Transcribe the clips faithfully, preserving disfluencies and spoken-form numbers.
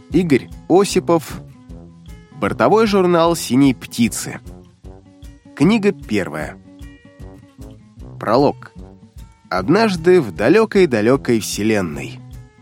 Игорь Осипов. Бортовой журнал «Синей птицы». Книга первая. Пролог. Однажды в далекой-далекой вселенной.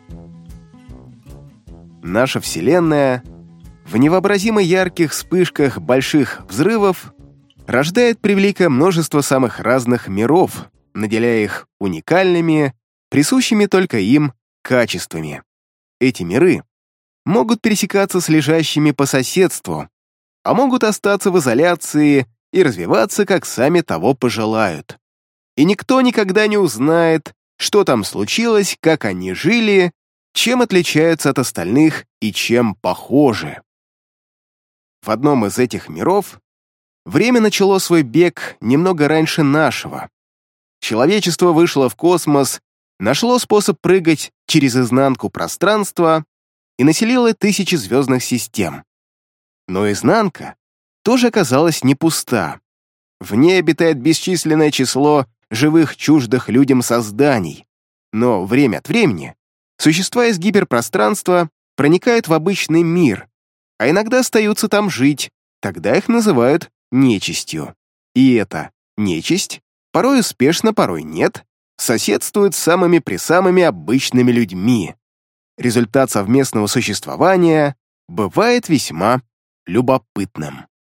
Наша вселенная в невообразимо ярких вспышках больших взрывов рождает превеликое множество самых разных миров, наделяя их уникальными, присущими только им качествами. Эти миры могут пересекаться с лежащими по соседству, а могут остаться в изоляции и развиваться, как сами того пожелают. И никто никогда не узнает, что там случилось, как они жили, чем отличаются от остальных и чем похожи. В одном из этих миров время начало свой бег немного раньше нашего. Человечество вышло в космос, нашло способ прыгать через изнанку пространства и населило тысячи звездных систем. Но изнанка тоже оказалась не пуста. В ней обитает бесчисленное число живых чуждых людям созданий, но время от времени существа из гиперпространства проникают в обычный мир, а иногда остаются там жить, тогда их называют нечистью. И эта нечисть, порой успешно, порой нет, соседствует с самыми-пресамыми обычными людьми. Результат совместного существования бывает весьма любопытным.